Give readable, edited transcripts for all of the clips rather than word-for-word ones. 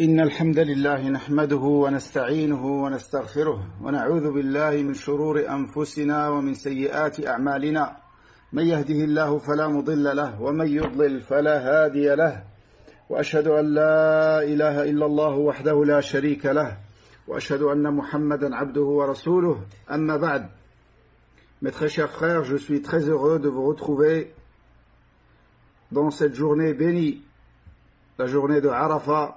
إن الحمد لله نحمده ونستعينه ونستغفره ونعوذ بالله من شرور أنفسنا ومن سيئات أعمالنا من يهده الله فلا مضل له ومن يضلل فلا هادي له وأشهد أن لا إله إلا الله وحده لا شريك له وأشهد أن محمدا عبده ورسوله أما بعد. Mes très chers frères, je suis très heureux de vous retrouver dans cette journée bénie, la journée de Arafat,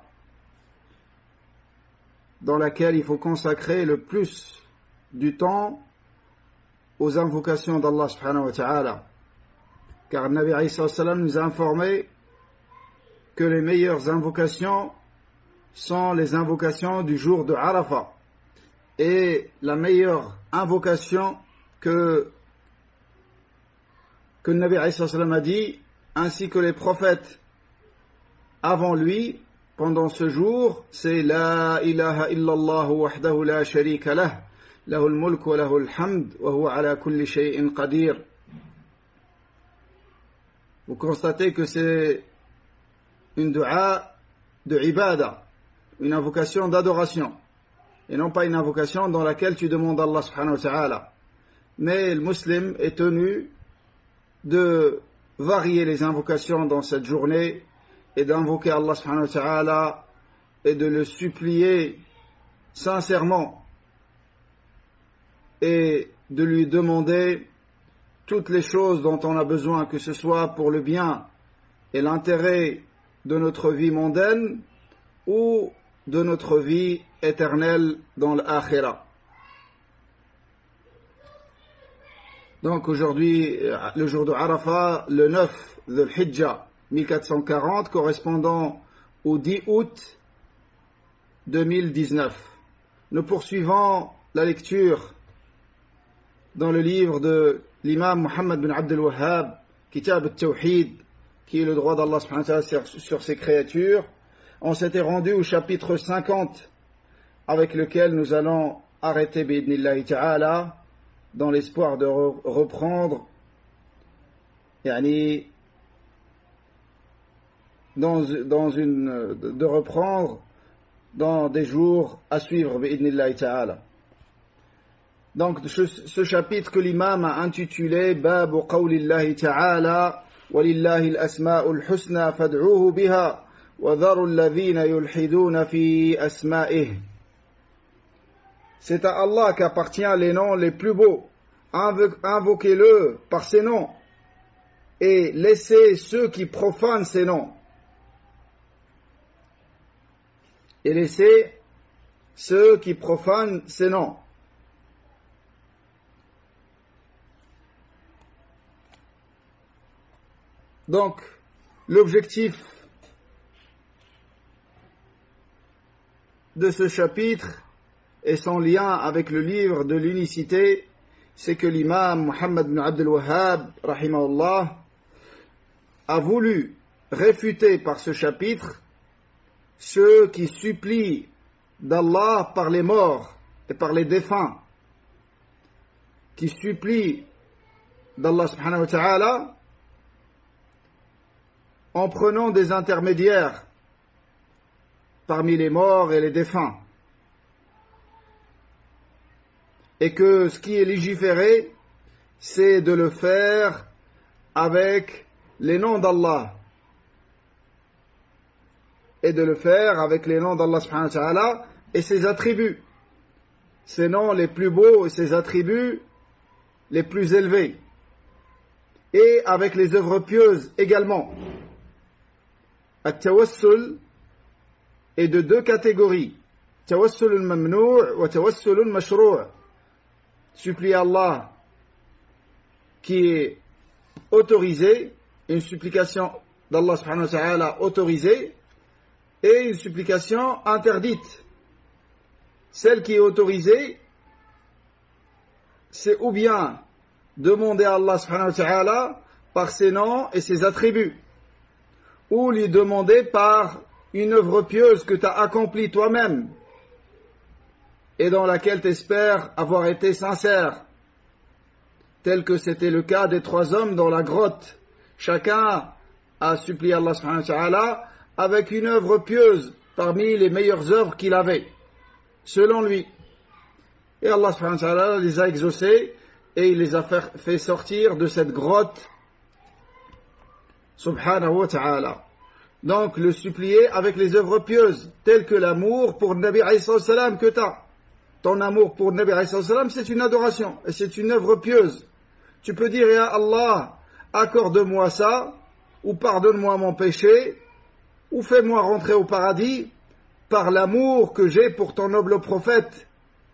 dans laquelle il faut consacrer le plus du temps aux invocations d'Allah subhanahu wa ta'ala. Car le Nabi alayhi salam nous a informé que les meilleures invocations sont les invocations du jour de Arafat. Et la meilleure invocation que le Nabi alayhi salam a dit, ainsi que les prophètes avant lui, pendant ce jour, c'est La ilaha illallah wahdahu la sharika lah, lahul mulk wa lahul hamd, wa huwa ala kulli shay'in qadir. Vous constatez que c'est une dua de ibada, une invocation d'adoration, et non pas une invocation dans laquelle tu demandes à Allah subhanahu wa ta'ala. Mais le musulman est tenu de varier les invocations dans cette journée, et d'invoquer Allah subhanahu wa ta'ala et de le supplier sincèrement et de lui demander toutes les choses dont on a besoin, que ce soit pour le bien et l'intérêt de notre vie mondaine ou de notre vie éternelle dans l'akhira. Donc aujourd'hui, le jour de Arafat, le 9 Dhul Hijjah 1440, correspondant au 10 août 2019. Nous poursuivons la lecture dans le livre de l'imam Muhammad bin Abdul Wahhab, Kitab al-Tawhid, qui est le droit d'Allah subhanahu wa ta'ala sur ses créatures. On s'était rendu au chapitre 50, avec lequel nous allons arrêter bi'idnillahi ta'ala, dans l'espoir de reprendre de reprendre dans des jours à suivre bi'idnillahi ta'ala. Donc ce chapitre que l'imam a intitulé Babu qawlillahi ta'ala walillahi al-asma'ul husna fad'uhu biha wa dharu alladhina yulhiduna fi asma'ih. C'est à Allah qu'appartient les noms les plus beaux. Invoquez-le par ses noms et laissez ceux qui profanent ces noms. Et laissez ceux qui profanent ces noms. Donc, l'objectif de ce chapitre et son lien avec le livre de l'unicité, c'est que l'imam Muhammad bin Abdul Wahhab, rahimahullah, a voulu réfuter par ce chapitre ceux qui supplient d'Allah par les morts et par les défunts, qui supplient d'Allah subhanahu wa ta'ala en prenant des intermédiaires parmi les morts et les défunts, et que ce qui est légiféré, c'est de le faire avec les noms d'Allah, et de le faire avec les noms d'Allah subhanahu wa ta'ala et ses attributs, ses noms les plus beaux et ses attributs les plus élevés, et avec les œuvres pieuses également. At-tawassul est de deux catégories, tawassul mamnou' wa tawassul mashrou'. Supplier Allah qui est autorisé, une supplication d'Allah subhanahu wa ta'ala autorisée, et une supplication interdite. Celle qui est autorisée, c'est ou bien demander à Allah subhanahu wa ta'ala par ses noms et ses attributs, ou lui demander par une œuvre pieuse que tu as accomplie toi-même et dans laquelle tu espères avoir été sincère, tel que c'était le cas des 3 hommes dans la grotte. Chacun a supplié Allah subhanahu wa ta'ala avec une œuvre pieuse parmi les meilleures œuvres qu'il avait, selon lui. Et Allah subhanahu wa ta'ala les a exaucés et il les a fait sortir de cette grotte, subhanahu wa ta'ala. Donc le supplier avec les œuvres pieuses, telles que l'amour pour Nabi alayhi salam que tu as. Ton amour pour Nabi alayhi salam, c'est une adoration et c'est une œuvre pieuse. Tu peux dire, ya Allah, accorde-moi ça, ou pardonne-moi mon péché, ou fais-moi rentrer au paradis par l'amour que j'ai pour ton noble prophète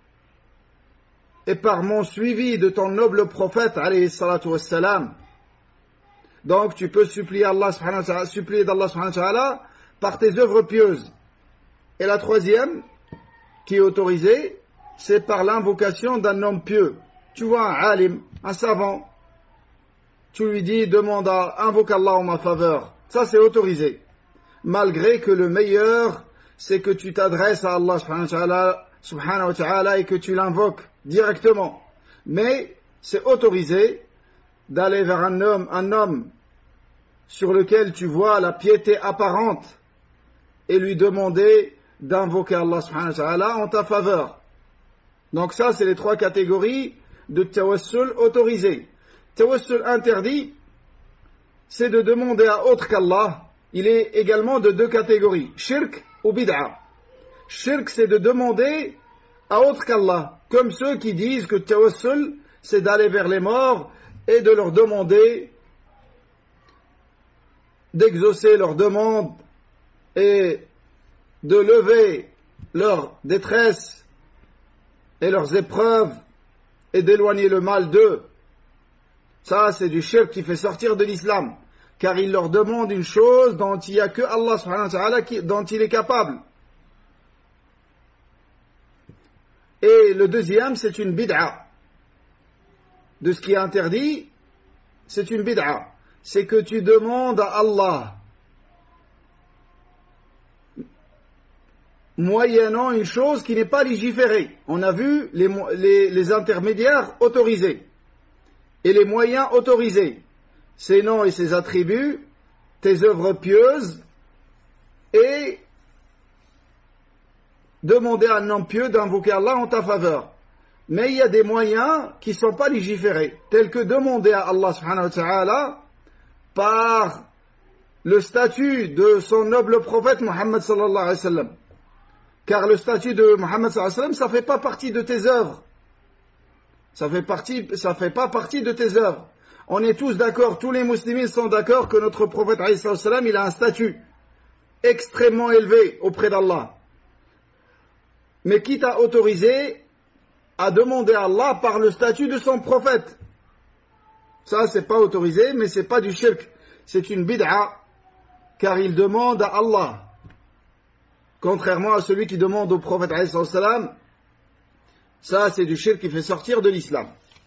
et par mon suivi de ton noble prophète alayhi salatu wassalam. Donc tu peux supplier d'Allah subhanahu wa ta'ala par tes œuvres pieuses. Et la troisième, qui est autorisée, c'est par l'invocation d'un homme pieux. Tu vois un alim, un savant, tu lui dis, invoque Allah en ma faveur. Ça c'est autorisé. Malgré que le meilleur, c'est que tu t'adresses à Allah subhanahu wa ta'ala et que tu l'invoques directement. Mais c'est autorisé d'aller vers un homme sur lequel tu vois la piété apparente et lui demander d'invoquer Allah subhanahu wa ta'ala en ta faveur. Donc ça, c'est les trois catégories de tawassul autorisés. Tawassul interdit, c'est de demander à autre qu'Allah. Il est également de deux catégories, shirk ou bid'a. Shirk, c'est de demander à autre qu'Allah, comme ceux qui disent que tawassul, c'est d'aller vers les morts et de leur demander d'exaucer leurs demandes et de lever leur détresse et leurs épreuves et d'éloigner le mal d'eux. Ça, c'est du shirk qui fait sortir de l'islam, car il leur demande une chose dont il n'y a que Allah subhanahu wa ta'ala dont il est capable. Et le deuxième, c'est une bid'a. De ce qui est interdit, c'est une bid'a. C'est que tu demandes à Allah, moyennant une chose qui n'est pas légiférée. On a vu les intermédiaires autorisés et les moyens autorisés. Ses noms et ses attributs, tes œuvres pieuses et demander à un homme pieux d'invoquer Allah en ta faveur. Mais il y a des moyens qui ne sont pas légiférés, tels que demander à Allah subhanahu wa ta'ala par le statut de son noble prophète Muhammad sallallahu alayhi wa sallam. Car le statut de Muhammad sallallahu alayhi wa sallam, ça ne fait pas partie de tes œuvres. Ça fait pas partie de tes œuvres. On est tous d'accord, tous les musulmans sont d'accord que notre prophète alayhi wa sallam, il a un statut extrêmement élevé auprès d'Allah. Mais qui t'a autorisé à demander à Allah par le statut de son prophète? Ça, c'est pas autorisé, mais c'est pas du shirk. C'est une bid'a, car il demande à Allah. Contrairement à celui qui demande au prophète alayhi wa sallam, ça, c'est du shirk qui fait sortir de l'islam.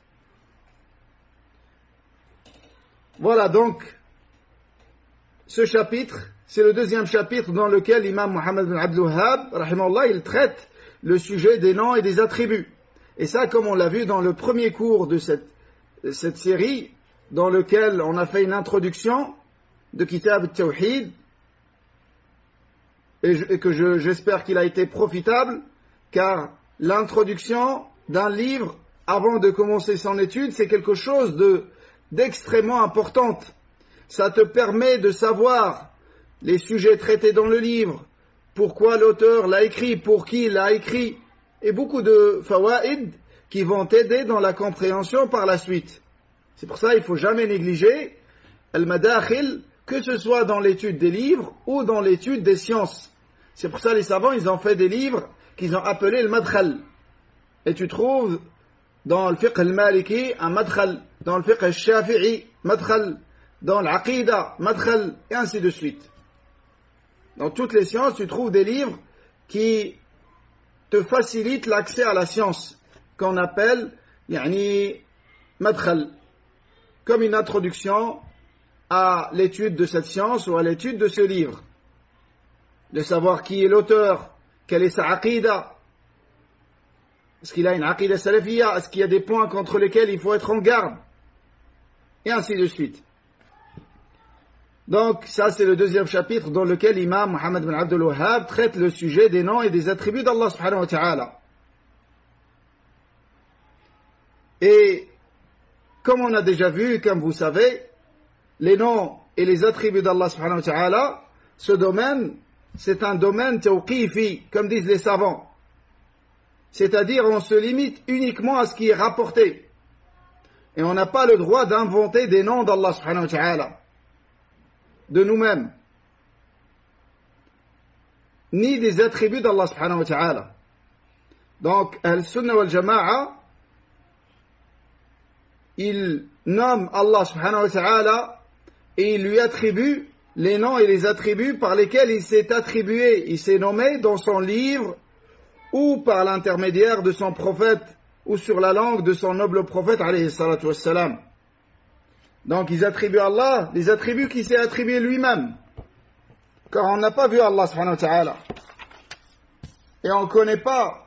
Voilà donc, ce chapitre, c'est le deuxième chapitre dans lequel l'imam Muhammad bin Abdul Wahhab, rahimahullah, il traite le sujet des noms et des attributs. Et ça, comme on l'a vu dans le premier cours de cette série, dans lequel on a fait une introduction de Kitab al-Tawhid, et que j'espère qu'il a été profitable, car l'introduction d'un livre, avant de commencer son étude, c'est quelque chose d'extrêmement important. Ça te permet de savoir les sujets traités dans le livre, pourquoi l'auteur l'a écrit, pour qui il l'a écrit, et beaucoup de fawaïd qui vont t'aider dans la compréhension par la suite. C'est pour ça qu'il ne faut jamais négliger al-madakhil, que ce soit dans l'étude des livres ou dans l'étude des sciences. C'est pour ça les savants, ils ont fait des livres qu'ils ont appelés le madkhal. Et tu trouves dans le fiqh al-maliki un madkhal, dans le fiqh al-shafi'i, madkhal, dans l'aqida, madkhal, et ainsi de suite. Dans toutes les sciences, tu trouves des livres qui te facilitent l'accès à la science, qu'on appelle madkhal, comme une introduction à l'étude de cette science ou à l'étude de ce livre. De savoir qui est l'auteur, quelle est sa aqida, est-ce qu'il a une aqida salafiyya, est-ce qu'il y a des points contre lesquels il faut être en garde, et ainsi de suite. Donc, ça, c'est le deuxième chapitre dans lequel l'imam Mohammed bin Abdul Wahhab traite le sujet des noms et des attributs d'Allah subhanahu wa ta'ala. Et, comme on a déjà vu, comme vous savez, les noms et les attributs d'Allah subhanahu wa ta'ala, ce domaine, c'est un domaine tawqifi, comme disent les savants. C'est-à-dire, on se limite uniquement à ce qui est rapporté. Et on n'a pas le droit d'inventer des noms d'Allah subhanahu wa ta'ala, de nous-mêmes, ni des attributs d'Allah subhanahu wa ta'ala. Donc, Al-Sunnah wal-Jama'a, il nomme Allah subhanahu wa ta'ala et il lui attribue les noms et les attributs par lesquels il s'est attribué, il s'est nommé dans son livre ou par l'intermédiaire de son prophète ou sur la langue de son noble prophète alayhi salatu wassalam. Donc ils attribuent à Allah les attributs qu'il s'est attribués lui-même, car on n'a pas vu Allah subhanahu wa ta'ala et on ne connaît pas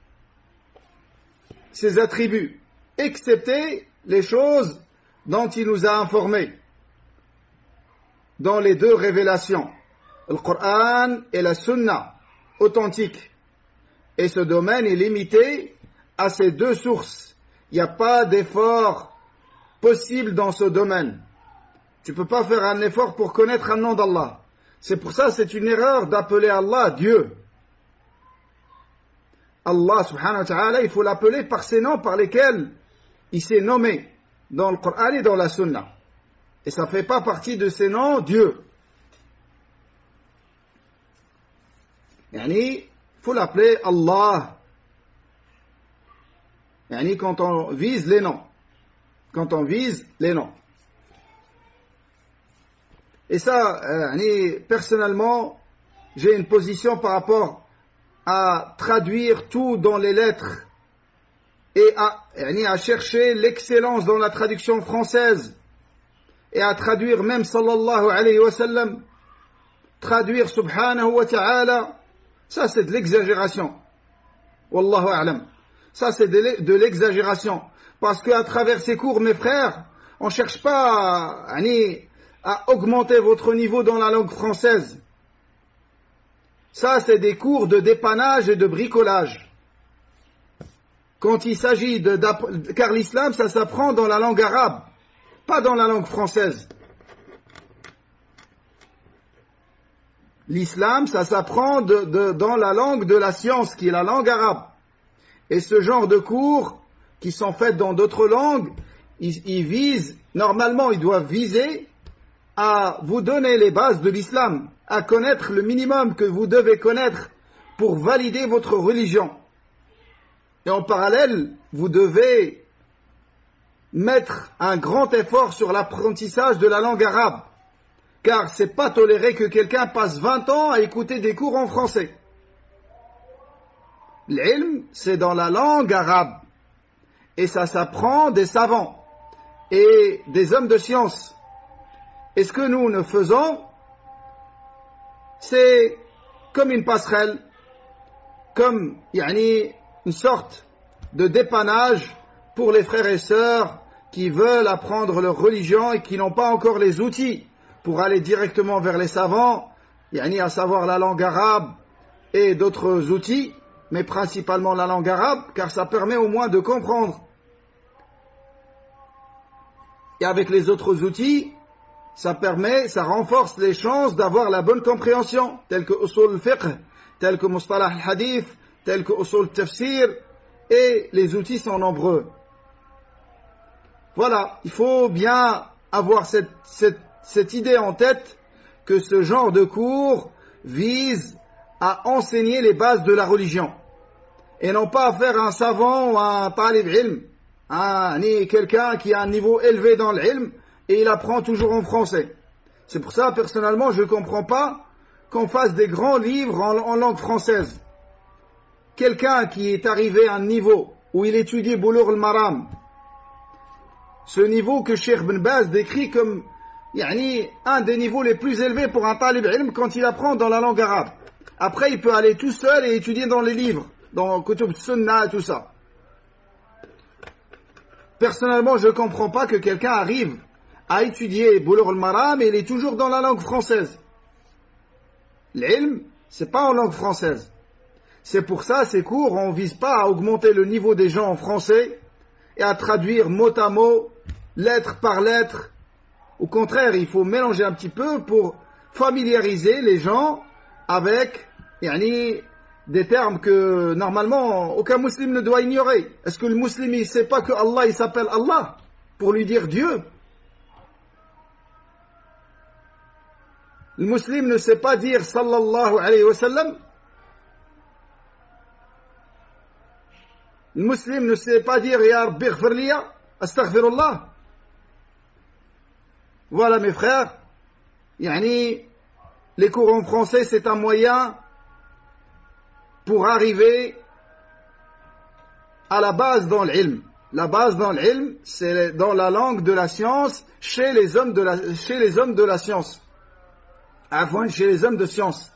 ses attributs, excepté les choses dont il nous a informés dans les deux révélations, le Coran et la Sunna authentique. Et ce domaine est limité à ces deux sources. Il n'y a pas d'effort possible dans ce domaine. Tu ne peux pas faire un effort pour connaître un nom d'Allah. C'est pour ça que c'est une erreur d'appeler Allah Dieu. Allah subhanahu wa ta'ala, il faut l'appeler par ces noms par lesquels il s'est nommé dans le Coran et dans la Sunna. Et ça ne fait pas partie de ces noms Dieu. Il faut l'appeler Allah. Quand on vise les noms. Quand on vise les noms. Et ça, personnellement, j'ai une position par rapport à traduire tout dans les lettres et à chercher l'excellence dans la traduction française et à traduire même sallallahu alayhi wa sallam, traduire subhanahu wa ta'ala, ça c'est de l'exagération. Wallahu a'lam. Ça c'est de l'exagération. Parce qu'à travers ces cours, mes frères, on ne cherche pas à augmenter votre niveau dans la langue française. Ça c'est des cours de dépannage et de bricolage. Quand il s'agit car l'islam ça s'apprend dans la langue arabe, pas dans la langue française. L'islam, ça s'apprend dans la langue de la science, qui est la langue arabe. Et ce genre de cours, qui sont faits dans d'autres langues, ils visent, normalement, ils doivent viser à vous donner les bases de l'islam, à connaître le minimum que vous devez connaître pour valider votre religion. Et en parallèle, vous devez mettre un grand effort sur l'apprentissage de la langue arabe, car c'est pas toléré que quelqu'un passe 20 ans à écouter des cours en français. L'ilm, c'est dans la langue arabe, et ça s'apprend des savants et des hommes de science. Et ce que nous ne faisons, c'est comme une passerelle, comme une sorte de dépannage pour les frères et sœurs qui veulent apprendre leur religion et qui n'ont pas encore les outils pour aller directement vers les savants, à savoir la langue arabe et d'autres outils, mais principalement la langue arabe, car ça permet au moins de comprendre. Et avec les autres outils, ça renforce les chances d'avoir la bonne compréhension, tels que usul al-fiqh, tels que mustalah al-hadith, tels que usul al-tafsir, et les outils sont nombreux. Voilà, il faut bien avoir cette idée en tête que ce genre de cours vise à enseigner les bases de la religion et non pas à faire un savant ou un talib ilm, quelqu'un qui a un niveau élevé dans l'ilm et il apprend toujours en français. C'est pour ça, personnellement, je ne comprends pas qu'on fasse des grands livres en langue française. Quelqu'un qui est arrivé à un niveau où il étudie Boulough al-Maram, ce niveau que Cheikh Ben Baz décrit comme un des niveaux les plus élevés pour un talib ilm quand il apprend dans la langue arabe. Après, il peut aller tout seul et étudier dans les livres, dans Kutub Sunnah et tout ça. Personnellement, je ne comprends pas que quelqu'un arrive a étudié Bulugh al-Maram et il est toujours dans la langue française. L'ilm, c'est pas en langue française. C'est pour ça, ces cours, on ne vise pas à augmenter le niveau des gens en français et à traduire mot à mot, lettre par lettre. Au contraire, il faut mélanger un petit peu pour familiariser les gens avec des termes que normalement aucun musulman ne doit ignorer. Est-ce que le musulman ne sait pas que Allah il s'appelle Allah pour lui dire Dieu? Le musulman ne sait pas dire sallallahu alayhi wa sallam. Le musulman ne sait pas dire ya Rabbi ighfir liya, astaghfirullah. Voilà mes frères, les cours en français c'est un moyen pour arriver à la base dans l'ilm. La base dans l'ilm, c'est dans la langue de la science, chez les hommes de la science. Avant, chez les hommes de science.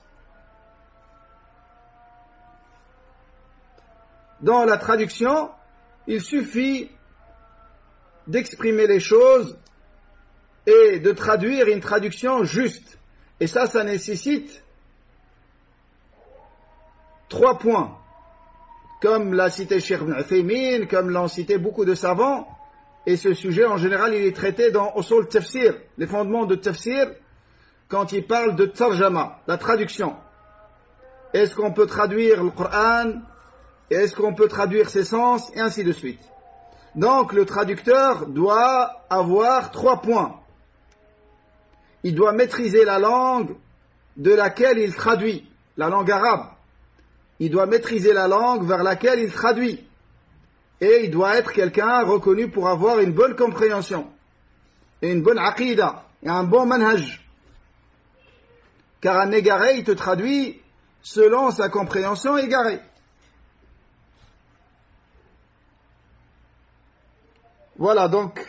Dans la traduction, il suffit d'exprimer les choses et de traduire une traduction juste. Et ça nécessite 3 points. Comme l'a cité Cheikh Ibn Uthaymin, comme l'ont cité beaucoup de savants. Et ce sujet, en général, il est traité dans Usul Tafsir, les fondements de Tafsir, quand il parle de Tarjama, la traduction. Est-ce qu'on peut traduire le Coran? Est-ce qu'on peut traduire ses sens? Et ainsi de suite. Donc, le traducteur doit avoir 3 points. Il doit maîtriser la langue de laquelle il traduit, la langue arabe. Il doit maîtriser la langue vers laquelle il traduit. Et il doit être quelqu'un reconnu pour avoir une bonne compréhension, et une bonne aqidah, et un bon manhaj. Car un égaré, il te traduit selon sa compréhension égarée. Voilà donc,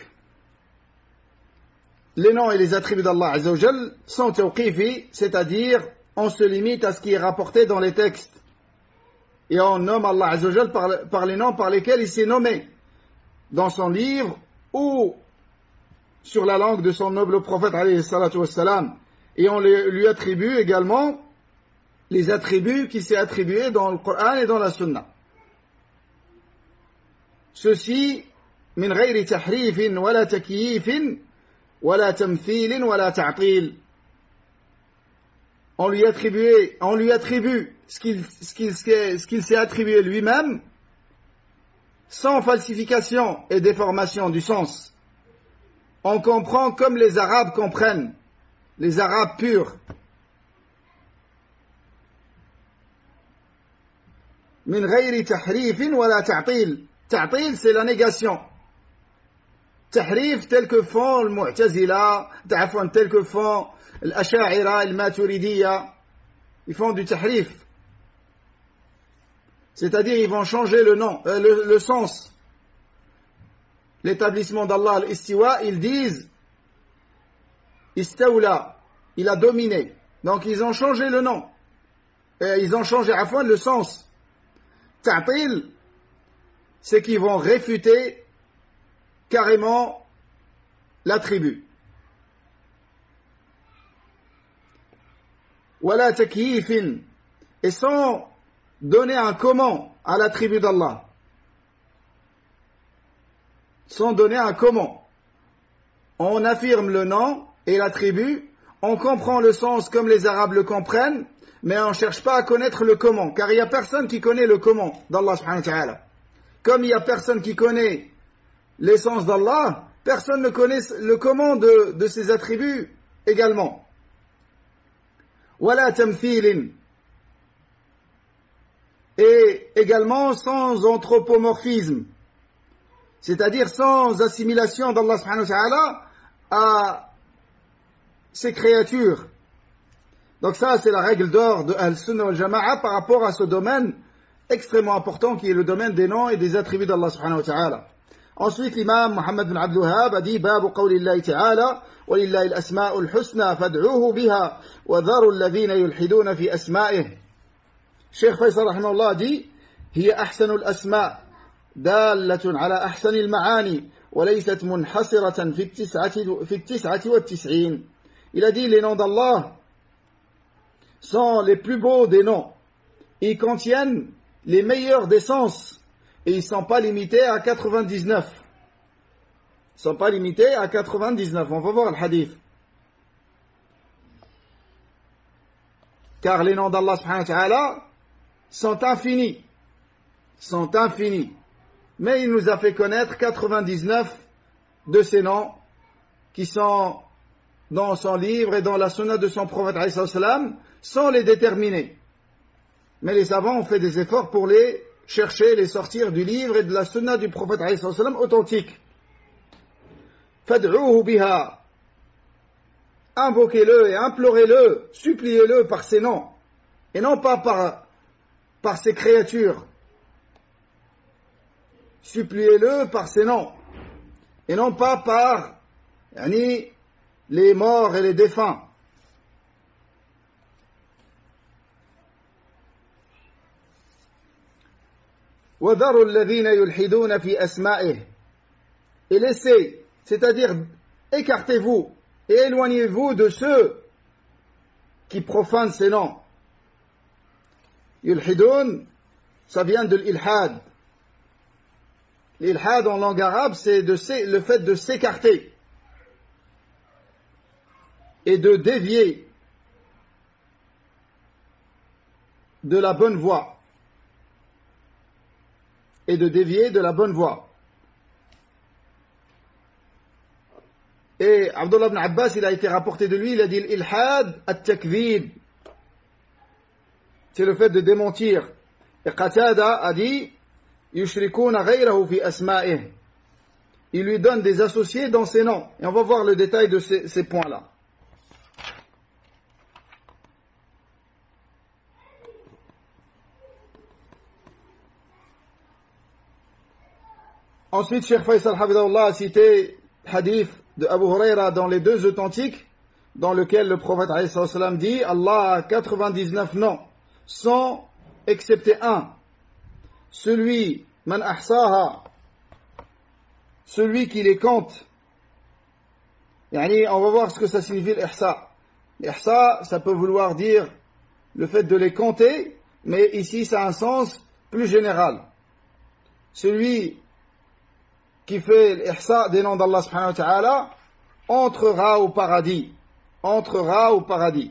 les noms et les attributs d'Allah Azza wa Jal sont tawqifi, c'est-à-dire on se limite à ce qui est rapporté dans les textes. Et on nomme Allah Azza wa Jal par les noms par lesquels il s'est nommé dans son livre ou sur la langue de son noble prophète alayhi salatu wassalam. Et on lui attribue également les attributs qui s'est attribués dans le Coran et dans la Sunna. Ceci min ghayri tahrifin wala takyifin wala tamthilin wala ta'til. On lui attribue ce qu'il s'est attribué lui-même, sans falsification et déformation du sens. On comprend comme les Arabes comprennent, les Arabes purs. Min ghayri tahrifin wala ta'til. Ta'til, c'est la négation. Tahrif tel que font le Mu'tazila, tel que font l'Asha'ira, le Maturidiyya, ils font du tahrif. C'est-à-dire ils vont changer le nom, le sens. L'établissement d'Allah al-Istiwa, ils disent Istawla, il a dominé. Donc ils ont changé le nom. Et ils ont changé à fois le sens. Ta'til, c'est qu'ils vont réfuter carrément l'attribut. Wala takyifin, et sans donner un comment à l'attribut d'Allah. Sans donner un comment. On affirme le nom et l'attribut, on comprend le sens comme les Arabes le comprennent, mais on ne cherche pas à connaître le comment, car il n'y a personne qui connaît le comment d'Allah subhanahu wa ta'ala. Comme il n'y a personne qui connaît l'essence d'Allah, personne ne connaît le comment de ses attributs également. Wala tamthilin, et également sans anthropomorphisme, c'est-à-dire sans assimilation d'Allah subhanahu wa ta'ala à ses créatures. Donc ça, c'est la règle d'or de Al-Sunnah wal-Jama'a par rapport à ce domaine extrêmement important qui est le domaine des noms et des attributs d'Allah subhanahu wa ta'ala. Ensuite, l'imam Muhammad bin Abdul Wahhab a dit Babu qawlillahi ta'ala wa lillahi al-asma'ul husna fad'uhu biha wa dharu alladhina yulhiduna fi asma'ih. Cheikh Faisal rahimahullah a dit Hiya ahsanul asma' dalatun ala ahsanil ma'ani وليست منحصرة في التسعة والتسعين. Il a dit les noms d'Allah sont les plus beaux des noms. Ils contiennent les meilleurs des sens et ils ne sont pas limités à 99. Ils ne sont pas limités à 99. On va voir le hadith. Car les noms d'Allah subhanahu wa ta'ala sont infinis. Sont infinis. Mais il nous a fait connaître 99 de ces noms qui sont dans son livre et dans la sunna de son prophète alayhi salam, sans les déterminer. Mais les savants ont fait des efforts pour les chercher, les sortir du livre et de la sunna du prophète alayhi salam authentique. Fad'uhu biha. Invoquez-le et implorez-le, suppliez-le par ses noms, et non pas par ses créatures. Suppliez-le par ses noms, et non pas par les morts et les défunts. وَذَرُوا الَّذِينَ يُلْحِدُونَ فِي أَسْمَائِهِ. Et laissez, c'est-à-dire écartez-vous et éloignez-vous de ceux qui profanent ces noms. Yulhidun, ça vient de l'ilhad. L'ilhad en langue arabe, c'est le fait de s'écarter et de dévier de la bonne voie. Et de dévier de la bonne voie. Et Abdullah ibn Abbas, il a été rapporté de lui, il a dit l'ilhad at-takdhib. C'est le fait de démentir. Et Qatada a dit yushrikuna ghayrahu fi asma'ih. Il lui donne des associés dans ses noms. Et on va voir le détail de ces points-là. Ensuite, Cheikh Faisal Hafidahullah a cité hadith de Abu Huraira dans les deux authentiques, dans lequel le prophète alayhi salam dit Allah a 99 noms, sans excepté un. Celui, man ahsaha, celui qui les compte. Yani, on va voir ce que ça signifie l'ihsa. L'ihsa, ça peut vouloir dire le fait de les compter, mais ici ça a un sens plus général. Celui qui fait l'ihsa des noms d'Allah subhanahu wa ta'ala entrera au paradis. Entrera au paradis.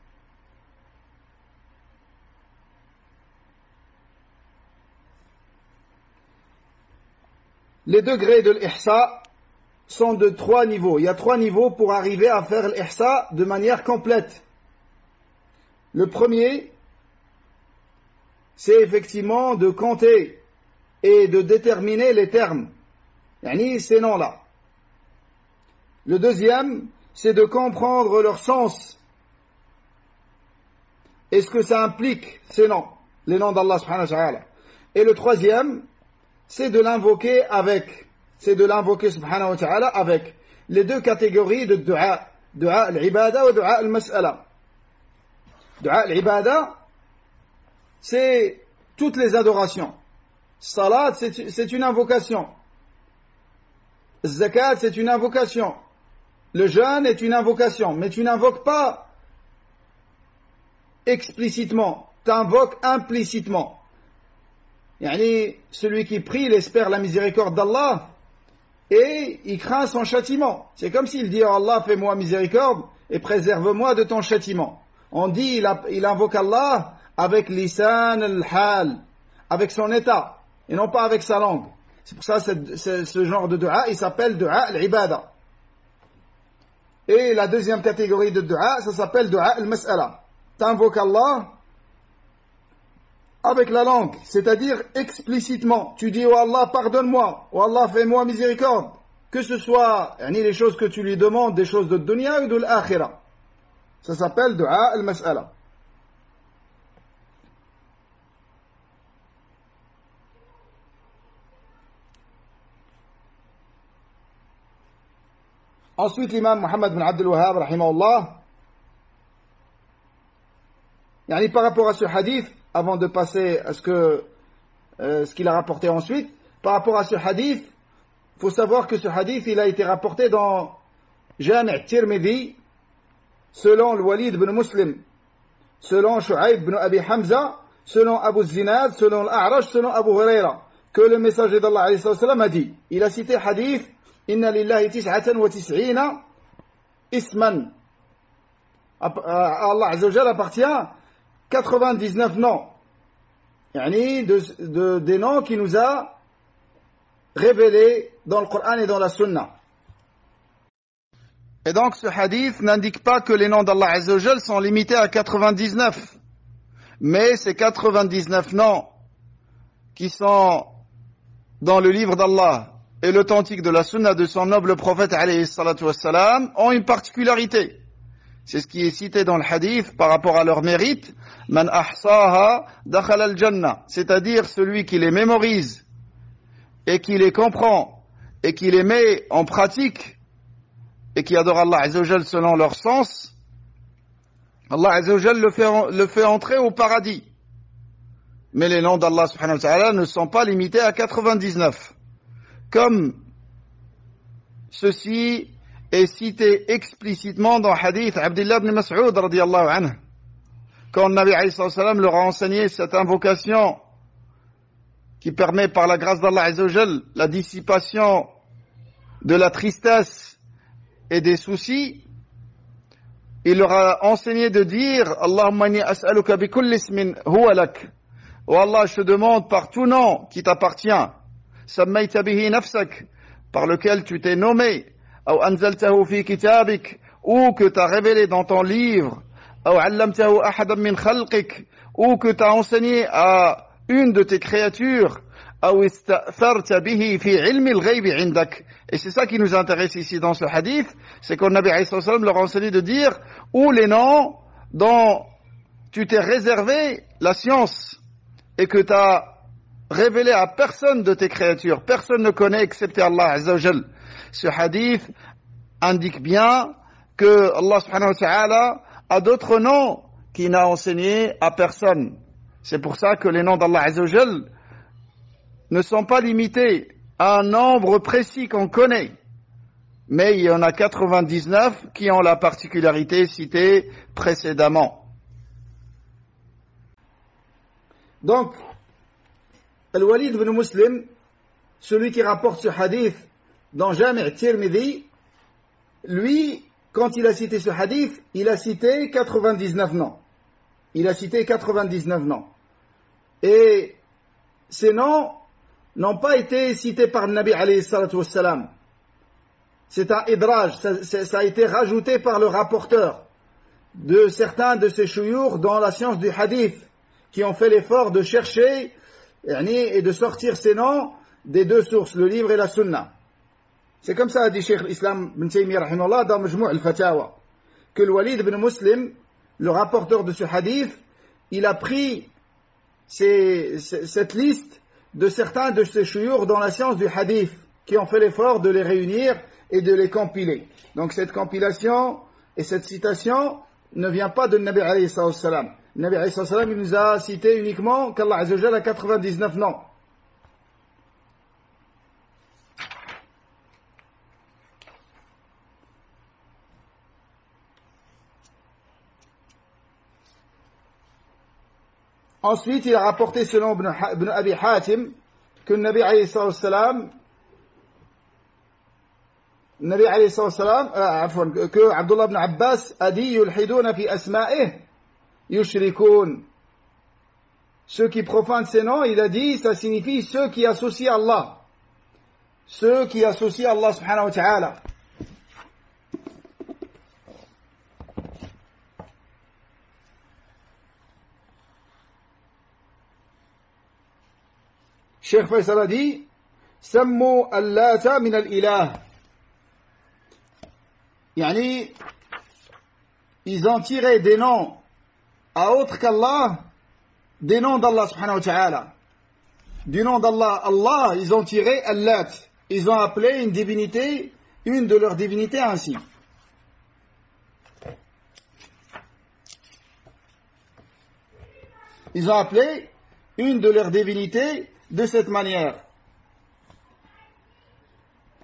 Les degrés de l'ihsa sont de 3 niveaux. Il y a 3 niveaux pour arriver à faire l'ihsa de manière complète. Le premier, c'est effectivement de compter et de déterminer les termes. Yani ces noms-là. Le deuxième, c'est de comprendre leur sens. Et ce que ça implique, ces noms, les noms d'Allah subhanahu wa ta'ala. Et le troisième, c'est de l'invoquer avec. C'est de l'invoquer subhanahu wa ta'ala avec les deux catégories de dua. Dua al-ibada ou dua al-mas'ala. Dua al-ibada, c'est toutes les adorations. Salat, c'est une invocation. Zakat, c'est une invocation. Le jeûne est une invocation. Mais tu n'invoques pas explicitement. Tu invoques implicitement. Yani, celui qui prie, il espère la miséricorde d'Allah et il craint son châtiment. C'est comme s'il dit, oh Allah, fais-moi miséricorde et préserve-moi de ton châtiment. On dit, il invoque Allah avec lisan al-hal, avec son état, et non pas avec sa langue. C'est pour ça ce genre de dua, il s'appelle dua al-ibada. Et la deuxième catégorie de dua, ça s'appelle dua al-mas'ala. T'invoques Allah avec la langue, c'est-à-dire explicitement. Tu dis, oh Allah, pardonne-moi, oh Allah, fais-moi miséricorde. Que ce soit les choses que tu lui demandes, des choses de dunya ou de l'akhira. Ça s'appelle dua al-mas'ala. Ensuite, l'imam Muhammad bin Abdul Wahhab, rahimahullah, par rapport à ce hadith, avant de passer à ce qu'il a rapporté ensuite, par rapport à ce hadith, Il faut savoir que ce hadith, il a été rapporté dans Jami' Tirmidhi, selon le Walid ibn Muslim, selon Shu'aib ibn Abi Hamza, selon Abu Zinad, selon l'A'raj, selon Abu Huraira, que le messager d'Allah alayhi sallam a dit. Il a cité hadith, Inna lillahi tis'atan wa tis'ina isman. Allah azza wa jalla appartient 99 noms. Yani des noms qui nous a révélés dans le Coran et dans la Sunna. Et donc ce hadith n'indique pas que les noms d'Allah azza wa jalla sont limités à 99. Mais ces 99 noms qui sont dans le livre d'Allah et l'authentique de la sunna de son noble prophète alayhi salatu wassalam ont une particularité. C'est ce qui est cité dans le hadith par rapport à leur mérite. Man ahsaha dakhala al-jannah. C'est-à-dire celui qui les mémorise et qui les comprend et qui les met en pratique et qui adore Allah azza wa jalla selon leur sens, Allah azza wa jalla le fait entrer au paradis. Mais les noms d'Allah subhanahu wa ta'ala ne sont pas limités à 99. Comme ceci est cité explicitement dans le hadith Abdullah ibn Mas'ud radiyallahu anhu. Quand le Nabi alayhi salam leur a enseigné cette invocation qui permet par la grâce d'Allah azza wa jalla la dissipation de la tristesse et des soucis, il leur a enseigné de dire Allahumma inni as'aluka bi kulli ismin huwa lak. Oh Allah, je te demande par tout nom qui t'appartient, sammayta bihi nafsak, par lequel tu t'es nommé, ou anzaltahu fi kitabik, ou que tu as révélé dans ton livre, ou allamtahu ahadan min khalqik, ou que tu as enseigné à une de tes créatures, ou ista'tharta bihi fi ilmi al-ghaybi indak. Et c'est ça qui nous intéresse ici dans ce hadith, c'est qu'on Nabi alayhi salam leur a enseigné de dire où les noms dont tu t'es réservé la science et que tu as révélé à personne de tes créatures, personne ne connaît excepté Allah azza wa jal. Ce hadith indique bien que Allah subhanahu wa ta'ala a d'autres noms qu'il n'a enseigné à personne. C'est pour ça que les noms d'Allah azza wa jal ne sont pas limités à un nombre précis qu'on connaît. Mais il y en a 99 qui ont la particularité citée précédemment. Donc, Al-Walid ibn Muslim, celui qui rapporte ce hadith dans Jami' Tirmidhi, lui, quand il a cité ce hadith, il a cité 99 noms. Il a cité 99 noms. Et ces noms n'ont pas été cités par le Nabi alayhi salatu wassalam. C'est un idraj, ça a été rajouté par le rapporteur de certains de ces chouyours dans la science du hadith, qui ont fait l'effort de chercher et de sortir ces noms des deux sources, le livre et la sunna. C'est comme ça, dit Cheikh l'Islam ibn Taymiyyah rahimahullah dans Majmou' al-Fatawa, que le Walid ibn Muslim, le rapporteur de ce hadith, il a pris cette liste de certains de ces chouyours dans la science du hadith, qui ont fait l'effort de les réunir et de les compiler. Donc cette compilation et cette citation ne vient pas de Nabi alayhi salam. Nabi alayhi salam, il nous a cité uniquement qu'Allah azza wa jalla a 99 noms. Ensuite, il a rapporté selon Ibn Abi Hatim que le Nabi alayhi salam, que Abdullah ibn Abbas a dit yulhiduna fi asma'ih yushrikun. Ceux qui profanent ces noms, il a dit, ça signifie ceux qui associent Allah. Ceux qui associent Allah subhanahu wa ta'ala. Cheikh Faisal a dit, Sammu allata min al-ilah. Yani, ils ont tiré des noms à autre qu'Allah, des noms d'Allah subhanahu wa ta'ala. Du nom d'Allah, Allah, ils ont tiré Allat. Ils ont appelé une divinité, une de leurs divinités ainsi. Ils ont appelé une de leurs divinités de cette manière.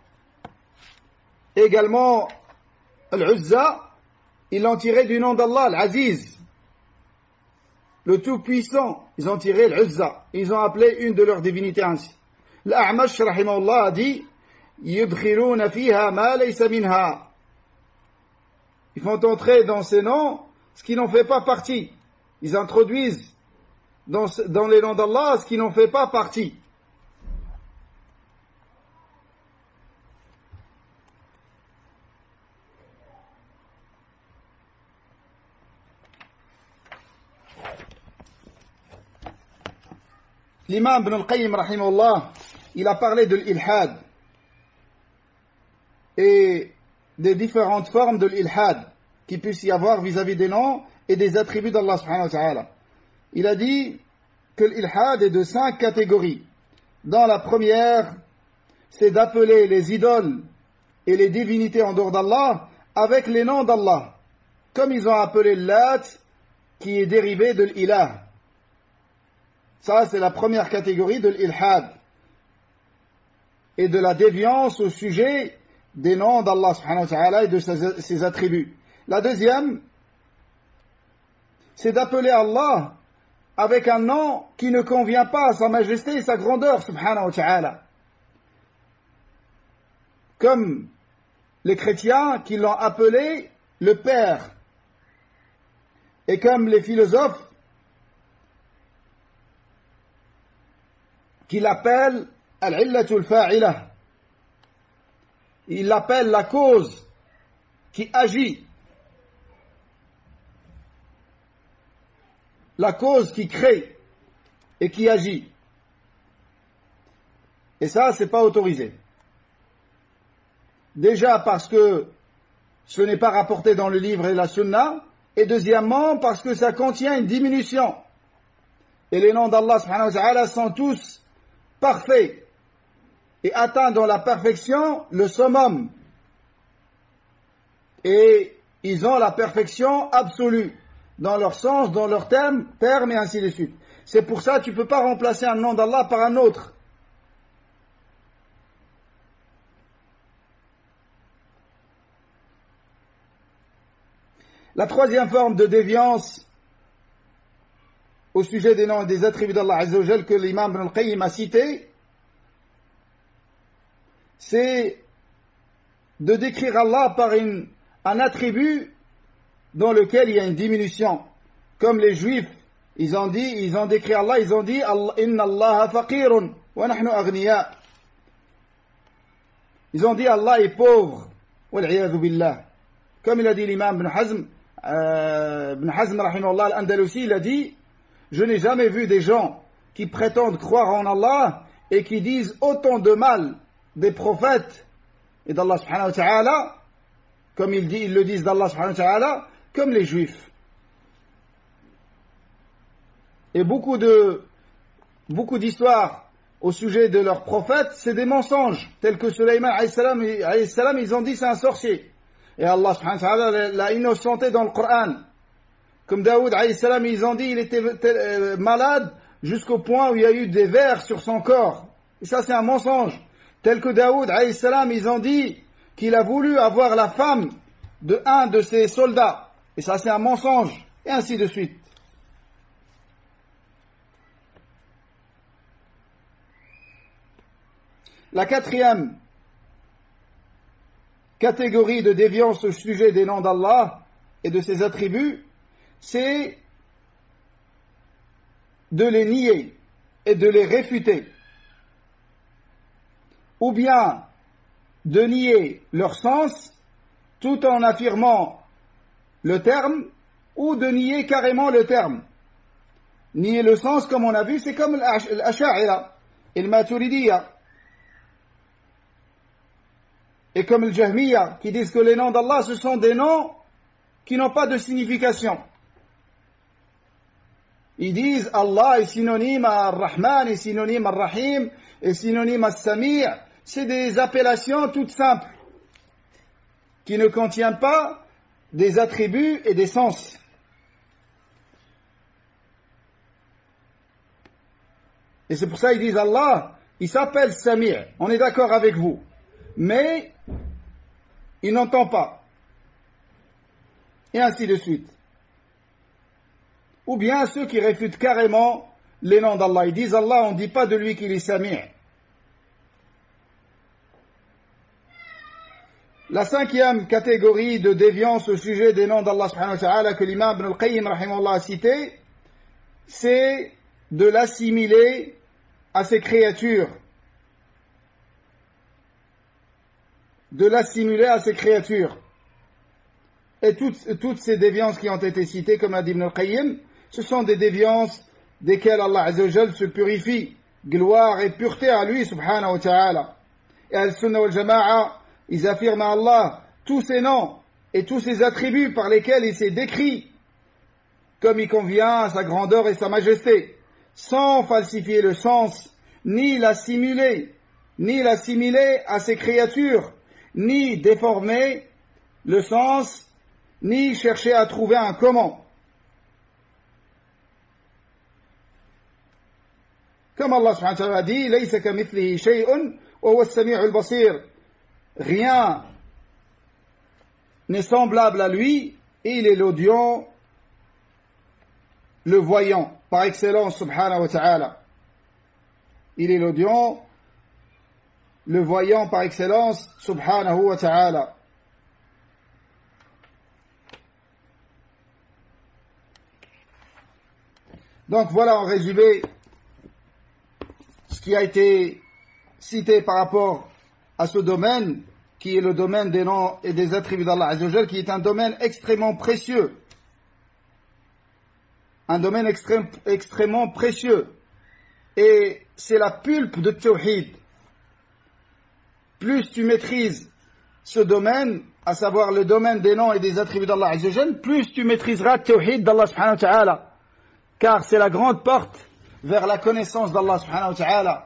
Également, Al-Uzza, ils l'ont tiré du nom d'Allah, Al-Aziz, le Tout-Puissant. Ils ont tiré Al-Uzza. Ils ont appelé une de leurs divinités ainsi. L'A'mash, rahimahullah, a dit يدخلون فيها ما ليس منها. Ils font entrer dans ces noms ce qui n'en fait pas partie. Ils introduisent dans les noms d'Allah ce qui n'en fait pas partie. L'imam Ibn al-Qayyim, rahimahullah, il a parlé de l'ilhad et des différentes formes de l'ilhad qu'il puisse y avoir vis-à-vis des noms et des attributs d'Allah subhanahu wa ta'ala. Il a dit que l'ilhad est de 5 catégories. Dans la première, c'est d'appeler les idoles et les divinités en dehors d'Allah avec les noms d'Allah, comme ils ont appelé l'At, qui est dérivé de l'ilah. Ça, c'est la première catégorie de l'ilhad et de la déviance au sujet des noms d'Allah subhanahu wa ta'ala et de ses attributs. La deuxième, c'est d'appeler Allah avec un nom qui ne convient pas à sa majesté et sa grandeur subhanahu wa ta'ala. Comme les chrétiens qui l'ont appelé le Père, et comme les philosophes qui l'appellent al-illatul fa'ila. Il l'appelle la cause qui agit, la cause qui crée et qui agit. Et ça, c'est pas autorisé. Déjà parce que ce n'est pas rapporté dans le livre et la sunna, et deuxièmement parce que ça contient une diminution. Et les noms d'Allah subhanahu wa ta'ala sont tous parfaits et atteignent dans la perfection le summum. Et ils ont la perfection absolue dans leur sens, dans leur terme et ainsi de suite. C'est pour ça que tu ne peux pas remplacer un nom d'Allah par un autre. La troisième forme de déviance au sujet des noms et des attributs d'Allah Azza wa Jal que l'imam Ibn al-Qayyim a cité, c'est de décrire Allah par un attribut dans lequel il y a une diminution. Comme les Juifs, ils ont décrit Allah, ils ont dit Inna Allah faqirun wa nahnu aghniya. Ils ont dit Allah est pauvre, wal-'iyadhu billah. Comme il a dit l'imam Ibn Hazm rahimahullah al-Andalusi, il a dit je n'ai jamais vu des gens qui prétendent croire en Allah et qui disent autant de mal des prophètes et d'Allah subhanahu wa ta'ala, comme ils le disent d'Allah subhanahu wa ta'ala, comme les Juifs. Et beaucoup d'histoires au sujet de leurs prophètes, c'est des mensonges, tels que Sulayman alayhi salam, ils ont dit c'est un sorcier. Et Allah subhanahu wa ta'ala l'a innocenté dans le Coran. Comme Daoud alayhi salam, ils ont dit il était malade jusqu'au point où il y a eu des vers sur son corps. Et ça c'est un mensonge. Tel que Daoud alayhi salam, ils ont dit qu'il a voulu avoir la femme de un de ses soldats. Et ça c'est un mensonge. Et ainsi de suite. La quatrième catégorie de déviance au sujet des noms d'Allah et de ses attributs, c'est de les nier et de les réfuter, ou bien de nier leur sens tout en affirmant le terme, ou de nier carrément le terme. Nier le sens, comme on a vu, c'est comme l'Asha'ira et le Maturidiyya, et comme le Jahmiya, qui disent que les noms d'Allah, ce sont des noms qui n'ont pas de signification. Ils disent Allah est synonyme à Ar-Rahman, est synonyme à Ar-Rahim, est synonyme à As-Sami'. C'est des appellations toutes simples, qui ne contiennent pas des attributs et des sens. Et c'est pour ça qu'ils disent Allah, il s'appelle Sami'. On est d'accord avec vous. Mais il n'entend pas. Et ainsi de suite. Ou bien ceux qui réfutent carrément les noms d'Allah. Ils disent Allah, on ne dit pas de lui qu'il est Sami'. La cinquième catégorie de déviance au sujet des noms d'Allah subhanahu wa ta'ala que l'imam Ibn al-Qayyim rahimahullah a cité, c'est de l'assimiler à ses créatures. De l'assimiler à ses créatures. Et toutes ces déviances qui ont été citées, comme a dit Ibn al-Qayyim, ce sont des déviances desquelles Allah Azza wa Jal se purifie. Gloire et pureté à lui, subhanahu wa ta'ala. Et al-Sunnah wal-Jama'a, ils affirment à Allah tous ses noms et tous ses attributs par lesquels il s'est décrit, comme il convient à sa grandeur et sa majesté, sans falsifier le sens, ni l'assimiler à ses créatures, ni déformer le sens, ni chercher à trouver un comment. Comme Allah subhanahu wa ta'ala a dit, لَيْسَ كَمِثْلِهِ شَيْءٌ وَهُوَ السَّمِيعُ الْبَصِيرُ. Rien n'est semblable à lui, et il est l'audient, le voyant, par excellence, subhanahu wa ta'ala. Il est l'audient, le voyant par excellence, subhanahu wa ta'ala. Donc voilà en résumé ce qui a été cité par rapport à ce domaine, qui est le domaine des noms et des attributs d'Allah Azza wa Jal, qui est un domaine extrêmement précieux. Un domaine extrêmement précieux. Et c'est la pulpe de Tawhid. Plus tu maîtrises ce domaine, à savoir le domaine des noms et des attributs d'Allah Azza wa Jal, plus tu maîtriseras Tawhid d'Allah subhanahu wa ta'ala. Car c'est la grande porte vers la connaissance d'Allah subhanahu wa ta'ala.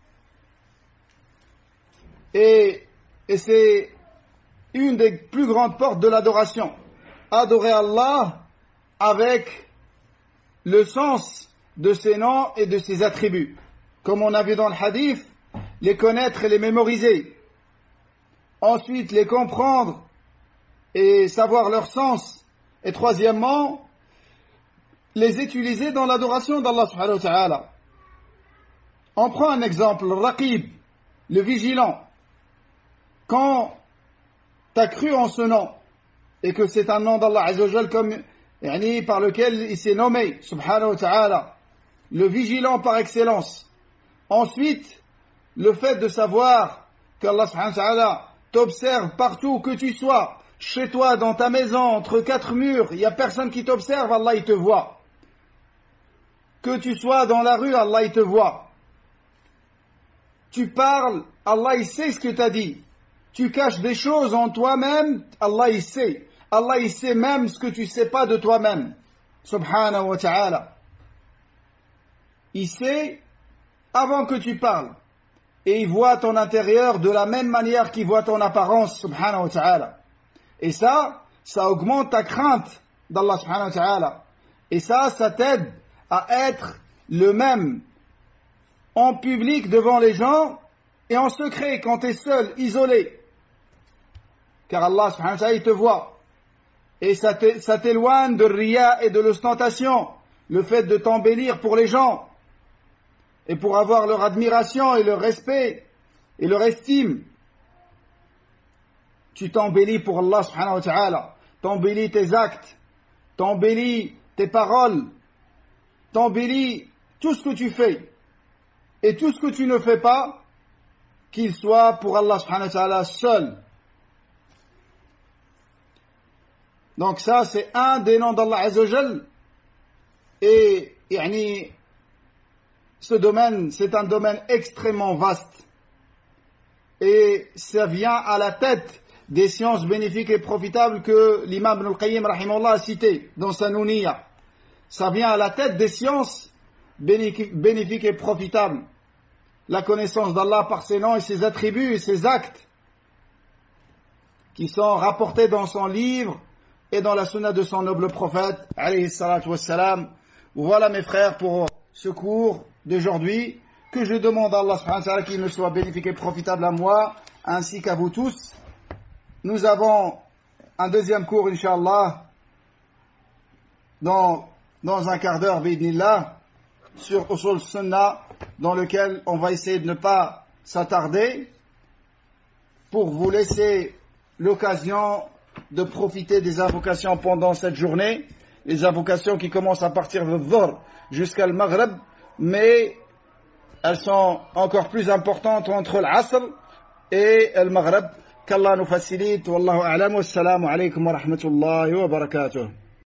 Et c'est une des plus grandes portes de l'adoration. Adorer Allah avec le sens de ses noms et de ses attributs. Comme on a vu dans le hadith, les connaître et les mémoriser. Ensuite, les comprendre et savoir leur sens. Et troisièmement, les utiliser dans l'adoration d'Allah subhanahu wa ta'ala. On prend un exemple, le raqib, le vigilant. Quand tu as cru en ce nom, et que c'est un nom d'Allah Azza wa Jal comme, par lequel il s'est nommé, subhanahu wa ta'ala, le vigilant par excellence. Ensuite, le fait de savoir qu'Allah subhanahu wa ta'ala t'observe partout que tu sois, chez toi, dans ta maison, entre quatre murs, il n'y a personne qui t'observe, Allah il te voit. Que tu sois dans la rue, Allah il te voit. Tu parles, Allah il sait ce que tu as dit. Tu caches des choses en toi-même, Allah il sait. Allah il sait même ce que tu ne sais pas de toi-même. Subhanahu wa ta'ala. Il sait avant que tu parles. Et il voit ton intérieur de la même manière qu'il voit ton apparence, subhanahu wa ta'ala. Et ça augmente ta crainte d'Allah subhanahu wa ta'ala. Et ça t'aide à être le même en public devant les gens et en secret quand tu es seul, isolé. Car Allah subhanahu wa ta'ala il te voit. Et ça t'éloigne de riya et de l'ostentation, le fait de t'embellir pour les gens et pour avoir leur admiration et leur respect et leur estime. Tu t'embellis pour Allah subhanahu wa ta'ala, t'embellis tes actes, t'embellis tes paroles, t'embellis tout ce que tu fais et tout ce que tu ne fais pas, qu'il soit pour Allah subhanahu wa ta'ala seul. Donc ça c'est un des noms d'Allah Azza wa Jal. Et ce domaine, c'est un domaine extrêmement vaste. Et ça vient à la tête des sciences bénéfiques et profitables que l'imam Ibn al-Qayyim rahimahullah a cité dans sa Nouniyya. Ça vient à la tête des sciences bénéfiques et profitables. La connaissance d'Allah par ses noms et ses attributs et ses actes qui sont rapportés dans son livre et dans la sunna de son noble prophète alayhi salatu wassalam. Voilà mes frères pour ce cours d'aujourd'hui que je demande à Allah subhanahu wa ta'ala qu'il me soit bénéfique et profitable à moi ainsi qu'à vous tous. nous avons un deuxième cours, Inch'Allah, dans un quart d'heure, bi'idhnillah, sur Usul Sunnah, dans lequel on va essayer de ne pas s'attarder pour vous laisser l'occasion de profiter des invocations pendant cette journée, les invocations qui commencent à partir de Dhuhr jusqu'à le Maghreb, mais elles sont encore plus importantes entre l'Asr et le Maghreb. Qu'Allah nous facilite. Wallahu a'lam. Wassalamu alaykum wa rahmatullahi wa barakatuh.